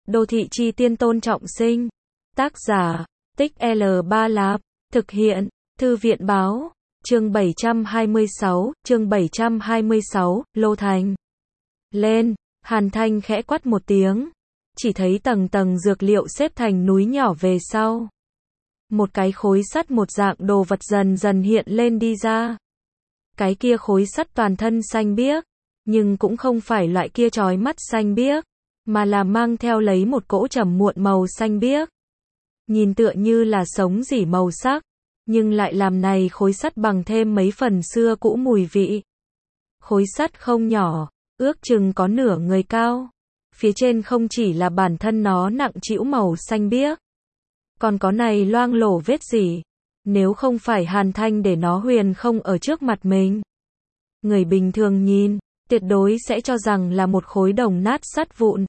Đô thị chi tiên Tôn Trọng Sinh. Tác giả, Tích L3 Lạp. Thực hiện, Thư viện báo. Chương 726, Lô Thành. Lên, Hàn Thanh khẽ quát một tiếng. Chỉ thấy tầng tầng dược liệu xếp thành núi nhỏ về sau. Một cái khối sắt một dạng đồ vật dần dần hiện lên đi ra. Cái kia khối sắt toàn thân xanh biếc, nhưng cũng không phải loại kia chói mắt xanh biếc, mà là mang theo lấy một cỗ trầm muộn màu xanh biếc. Nhìn tựa như là sống dỉ màu sắc, nhưng lại làm này khối sắt bằng thêm mấy phần xưa cũ mùi vị. Khối sắt không nhỏ, ước chừng có nửa người cao. Phía trên không chỉ là bản thân nó nặng trĩu màu xanh biếc, còn có này loang lổ vết dỉ. Nếu không phải Hàn Thanh để nó huyền không ở trước mặt mình, người bình thường nhìn, tuyệt đối sẽ cho rằng là một khối đồng nát sắt vụn.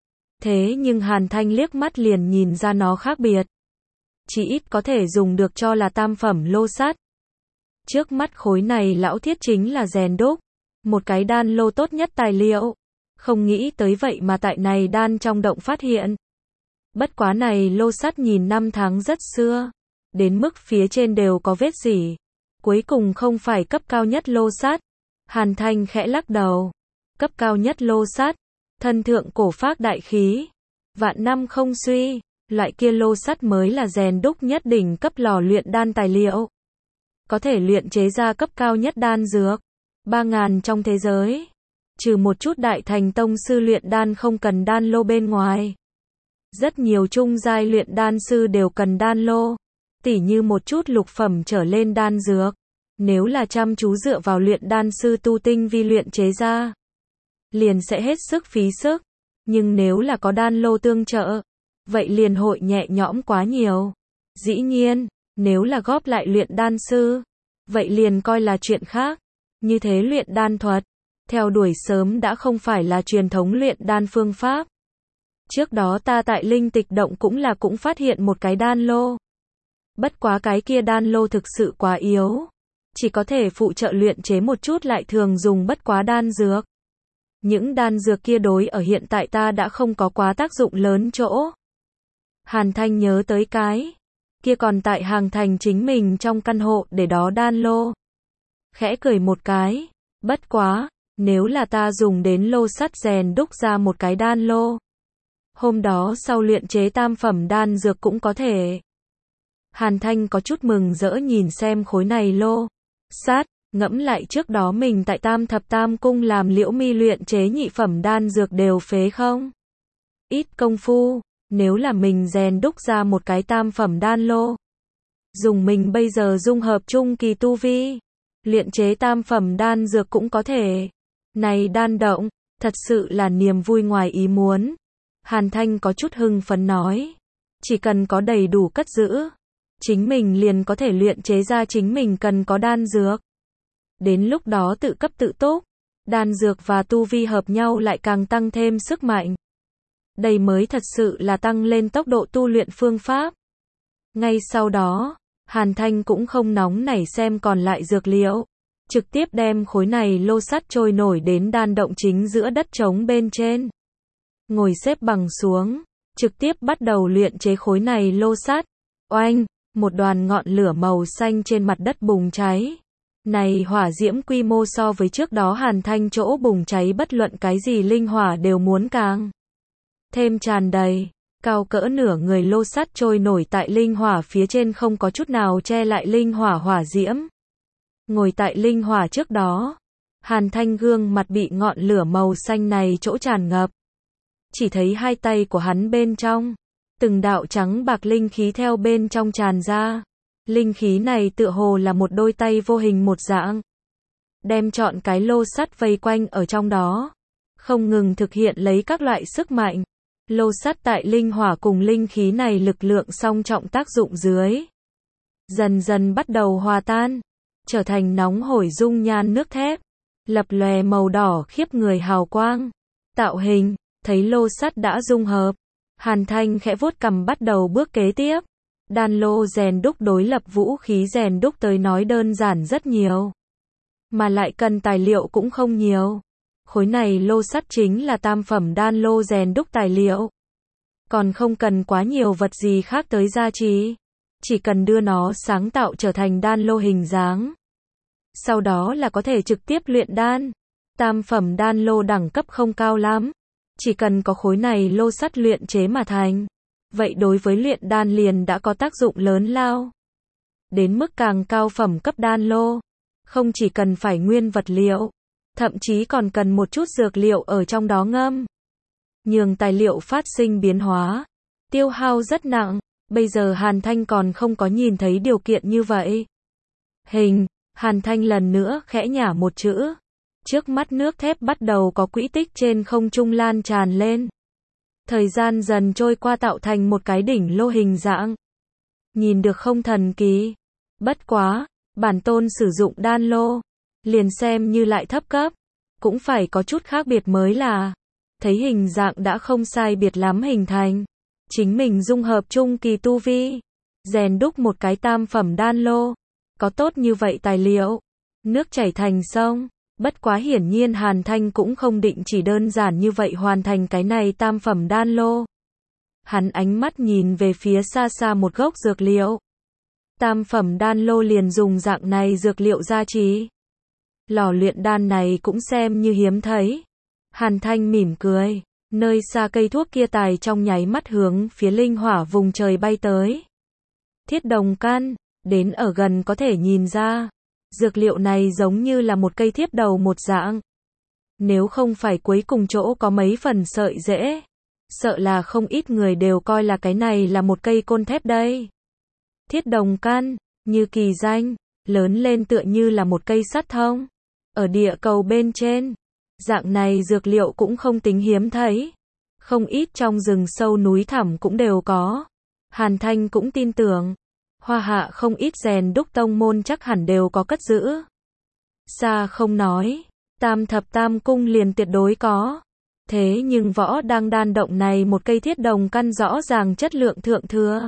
Thế nhưng Hàn Thanh liếc mắt liền nhìn ra nó khác biệt. Chỉ ít có thể dùng được cho là tam phẩm lô sắt. Trước mắt khối này lão thiết chính là rèn đúc, một cái đan lô tốt nhất tài liệu. Không nghĩ tới vậy mà tại này đan trong động phát hiện. Bất quá này lô sắt nhìn năm tháng rất xưa, đến mức phía trên đều có vết dỉ. Cuối cùng không phải cấp cao nhất lô sắt. Hàn Thanh khẽ lắc đầu. Cấp cao nhất lô sắt, thân thượng cổ phác đại khí, vạn năm không suy, loại kia lô sắt mới là rèn đúc nhất đỉnh cấp lò luyện đan tài liệu. Có thể luyện chế ra cấp cao nhất đan dược, 3.000 trong thế giới. Trừ một chút đại thành tông sư luyện đan không cần đan lô bên ngoài. Rất nhiều trung giai luyện đan sư đều cần đan lô, tỉ như một chút lục phẩm trở lên đan dược. Nếu là chăm chú dựa vào luyện đan sư tu tinh vi luyện chế ra, liền sẽ hết sức phí sức. Nhưng nếu là có đan lô tương trợ, vậy liền hội nhẹ nhõm quá nhiều. Dĩ nhiên, nếu là góp lại luyện đan sư, vậy liền coi là chuyện khác. Như thế luyện đan thuật, theo đuổi sớm đã không phải là truyền thống luyện đan phương pháp. Trước đó ta tại Linh Tịch Động cũng phát hiện một cái đan lô. Bất quá cái kia đan lô thực sự quá yếu, chỉ có thể phụ trợ luyện chế một chút lại thường dùng bất quá đan dược. Những đan dược kia đối ở hiện tại ta đã không có quá tác dụng lớn chỗ. Hàn Thanh nhớ tới cái kia còn tại Hàng Thành chính mình trong căn hộ để đó đan lô. Khẽ cười một cái, bất quá, nếu là ta dùng đến lô sắt rèn đúc ra một cái đan lô, hôm đó sau luyện chế tam phẩm đan dược cũng có thể. Hàn Thanh có chút mừng rỡ nhìn xem khối này lô sắt, ngẫm lại trước đó mình tại Tam Thập Tam Cung làm Liễu Mi luyện chế nhị phẩm đan dược đều phế không ít công phu. Nếu là mình rèn đúc ra một cái tam phẩm đan lô, dùng mình bây giờ dung hợp trung kỳ tu vi, luyện chế tam phẩm đan dược cũng có thể. Này đan động, thật sự là niềm vui ngoài ý muốn. Hàn Thanh có chút hưng phấn nói, chỉ cần có đầy đủ cất giữ, chính mình liền có thể luyện chế ra chính mình cần có đan dược. Đến lúc đó tự cấp tự túc, đan dược và tu vi hợp nhau lại càng tăng thêm sức mạnh. Đây mới thật sự là tăng lên tốc độ tu luyện phương pháp. Ngay sau đó, Hàn Thanh cũng không nóng nảy xem còn lại dược liệu, trực tiếp đem khối này lô sắt trôi nổi đến đan động chính giữa đất trống bên trên. Ngồi xếp bằng xuống, trực tiếp bắt đầu luyện chế khối này lô sắt. Oanh, một đoàn ngọn lửa màu xanh trên mặt đất bùng cháy. Này hỏa diễm quy mô so với trước đó Hàn Thanh chỗ bùng cháy bất luận cái gì linh hỏa đều muốn càng thêm tràn đầy. Cao cỡ nửa người lô sắt trôi nổi tại linh hỏa phía trên không có chút nào che lại linh hỏa hỏa diễm. Ngồi tại linh hỏa trước đó, Hàn Thanh gương mặt bị ngọn lửa màu xanh này chỗ tràn ngập. Chỉ thấy hai tay của hắn bên trong, từng đạo trắng bạc linh khí theo bên trong tràn ra. Linh khí này tựa hồ là một đôi tay vô hình một dạng, đem trọn cái lô sắt vây quanh ở trong đó, không ngừng thực hiện lấy các loại sức mạnh. Lô sắt tại linh hỏa cùng linh khí này lực lượng song trọng tác dụng dưới, dần dần bắt đầu hòa tan, trở thành nóng hổi dung nhan nước thép, lập lòe màu đỏ khiếp người hào quang. Tạo hình, thấy lô sắt đã dung hợp, Hàn Thanh khẽ vuốt cằm bắt đầu bước kế tiếp. Đan lô rèn đúc đối lập vũ khí rèn đúc tới nói đơn giản rất nhiều, mà lại cần tài liệu cũng không nhiều. Khối này lô sắt chính là tam phẩm đan lô rèn đúc tài liệu. Còn không cần quá nhiều vật gì khác tới gia trì. Chỉ cần đưa nó sáng tạo trở thành đan lô hình dáng. Sau đó là có thể trực tiếp luyện đan. Tam phẩm đan lô đẳng cấp không cao lắm. Chỉ cần có khối này lô sắt luyện chế mà thành. Vậy đối với luyện đan liền đã có tác dụng lớn lao. Đến mức càng cao phẩm cấp đan lô. Không chỉ cần phải nguyên vật liệu. Thậm chí còn cần một chút dược liệu ở trong đó ngâm. Nhường tài liệu phát sinh biến hóa. Tiêu hao rất nặng. Bây giờ Hàn Thanh còn không có nhìn thấy điều kiện như vậy. Hàn Thanh lần nữa khẽ nhả một chữ. Trước mắt nước thép bắt đầu có quỹ tích trên không trung lan tràn lên. Thời gian dần trôi qua tạo thành một cái đỉnh lô hình dạng. Nhìn được không thần kỳ. Bất quá, bản tôn sử dụng đan lô. Liền xem như lại thấp cấp. Cũng phải có chút khác biệt mới là. Thấy hình dạng đã không sai biệt lắm hình thành. Chính mình dung hợp trung kỳ tu vi. Rèn đúc một cái tam phẩm đan lô. Có tốt như vậy tài liệu. Nước chảy thành sông. Bất quá hiển nhiên Hàn Thanh cũng không định chỉ đơn giản như vậy hoàn thành cái này tam phẩm đan lô. Hắn ánh mắt nhìn về phía xa xa một gốc dược liệu. Tam phẩm đan lô liền dùng dạng này dược liệu gia trì. Lò luyện đan này cũng xem như hiếm thấy. Hàn Thanh mỉm cười. Nơi xa cây thuốc kia tài trong nháy mắt hướng phía linh hỏa vùng trời bay tới. Thiết đồng căn, đến ở gần có thể nhìn ra. Dược liệu này giống như là một cây thiếp đầu một dạng. Nếu không phải cuối cùng chỗ có mấy phần sợi rễ. Sợ là không ít người đều coi là cái này là một cây côn thép đây. Thiết đồng căn, như kỳ danh, lớn lên tựa như là một cây sắt thông. Ở địa cầu bên trên. Dạng này dược liệu cũng không tính hiếm thấy. Không ít trong rừng sâu núi thẳm cũng đều có. Hàn Thanh cũng tin tưởng. Hoa Hạ không ít rèn đúc tông môn chắc hẳn đều có cất giữ. Xa không nói. Tam thập tam cung liền tuyệt đối có. Thế nhưng võ đang đan động này một cây thiết đồng căn rõ ràng chất lượng thượng thừa.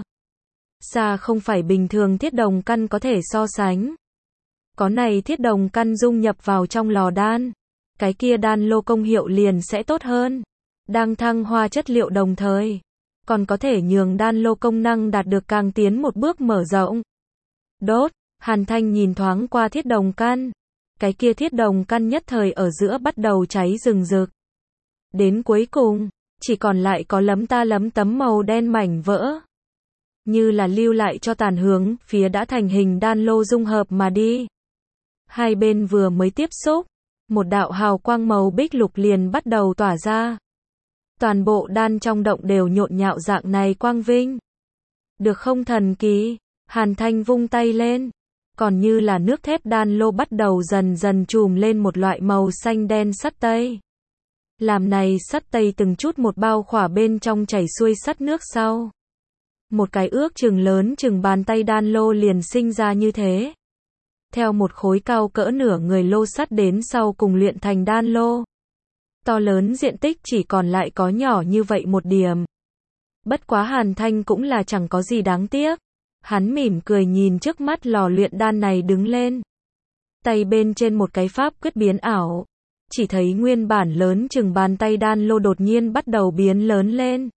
Xa không phải bình thường thiết đồng căn có thể so sánh. Có này thiết đồng căn dung nhập vào trong lò đan. Cái kia đan lô công hiệu liền sẽ tốt hơn. Đang thăng hoa chất liệu đồng thời. Còn có thể nhường đan lô công năng đạt được càng tiến một bước mở rộng. Đốt, Hàn Thanh nhìn thoáng qua thiết đồng căn. Cái kia thiết đồng căn nhất thời ở giữa bắt đầu cháy rừng rực. Đến cuối cùng, chỉ còn lại có lấm ta lấm tấm màu đen mảnh vỡ. Như là lưu lại cho tàn hướng phía đã thành hình đan lô dung hợp mà đi. Hai bên vừa mới tiếp xúc. Một đạo hào quang màu bích lục liền bắt đầu tỏa ra. Toàn bộ đan trong động đều nhộn nhạo dạng này quang vinh. Được không thần kỳ? Hàn Thanh vung tay lên. Còn như là nước thép đan lô bắt đầu dần dần trùm lên một loại màu xanh đen sắt tây. Làm này sắt tây từng chút một bao khỏa bên trong chảy xuôi sắt nước sau. Một cái ước chừng lớn chừng bàn tay đan lô liền sinh ra như thế. Theo một khối cao cỡ nửa người lô sắt đến sau cùng luyện thành đan lô. To lớn diện tích chỉ còn lại có nhỏ như vậy một điểm. Bất quá Hàn Thanh cũng là chẳng có gì đáng tiếc. Hắn mỉm cười nhìn trước mắt lò luyện đan này đứng lên. Tay bên trên một cái pháp quyết biến ảo. Chỉ thấy nguyên bản lớn chừng bàn tay đan lô đột nhiên bắt đầu biến lớn lên.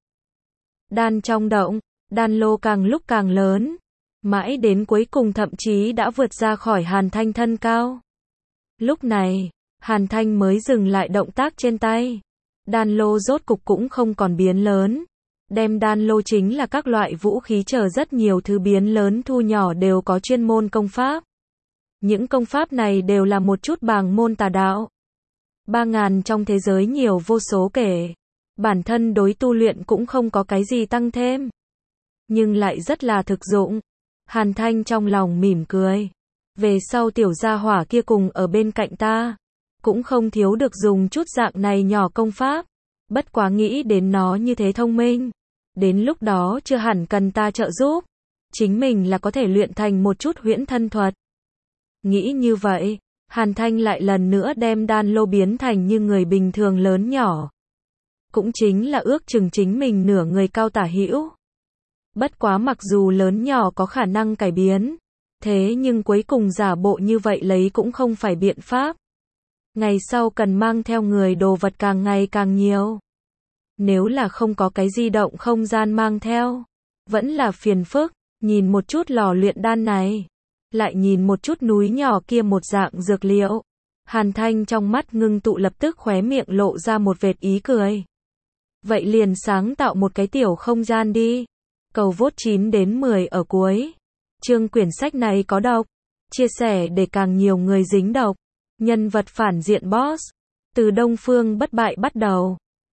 Đan trong động, đan lô càng lúc càng lớn. Mãi đến cuối cùng thậm chí đã vượt ra khỏi Hàn Thanh thân cao. Lúc này, Hàn Thanh mới dừng lại động tác trên tay. Đan lô rốt cục cũng không còn biến lớn. Đem đan lô chính là các loại vũ khí chờ rất nhiều thứ biến lớn thu nhỏ đều có chuyên môn công pháp. Những công pháp này đều là một chút bàng môn tà đạo. 3.000 trong thế giới nhiều vô số kể. Bản thân đối tu luyện cũng không có cái gì tăng thêm. Nhưng lại rất là thực dụng. Hàn Thanh trong lòng mỉm cười. Về sau tiểu gia hỏa kia cùng ở bên cạnh ta. Cũng không thiếu được dùng chút dạng này nhỏ công pháp. Bất quá nghĩ đến nó như thế thông minh. Đến lúc đó chưa hẳn cần ta trợ giúp. Chính mình là có thể luyện thành một chút huyễn thân thuật. Nghĩ như vậy, Hàn Thanh lại lần nữa đem đan lô biến thành như người bình thường lớn nhỏ. Cũng chính là ước chừng chính mình nửa người cao tả hữu. Bất quá mặc dù lớn nhỏ có khả năng cải biến. Thế nhưng cuối cùng giả bộ như vậy lấy cũng không phải biện pháp. Ngày sau cần mang theo người đồ vật càng ngày càng nhiều. Nếu là không có cái di động không gian mang theo, vẫn là phiền phức. Nhìn một chút lò luyện đan này, lại nhìn một chút núi nhỏ kia một dạng dược liệu. Hàn Thanh trong mắt ngưng tụ, lập tức khóe miệng lộ ra một vệt ý cười. Vậy liền sáng tạo một cái tiểu không gian đi. Cầu vote 9 đến 10 ở cuối chương quyển sách này có độc. Chia sẻ để càng nhiều người dính độc. Nhân vật phản diện boss. Từ Đông Phương bất bại bắt đầu.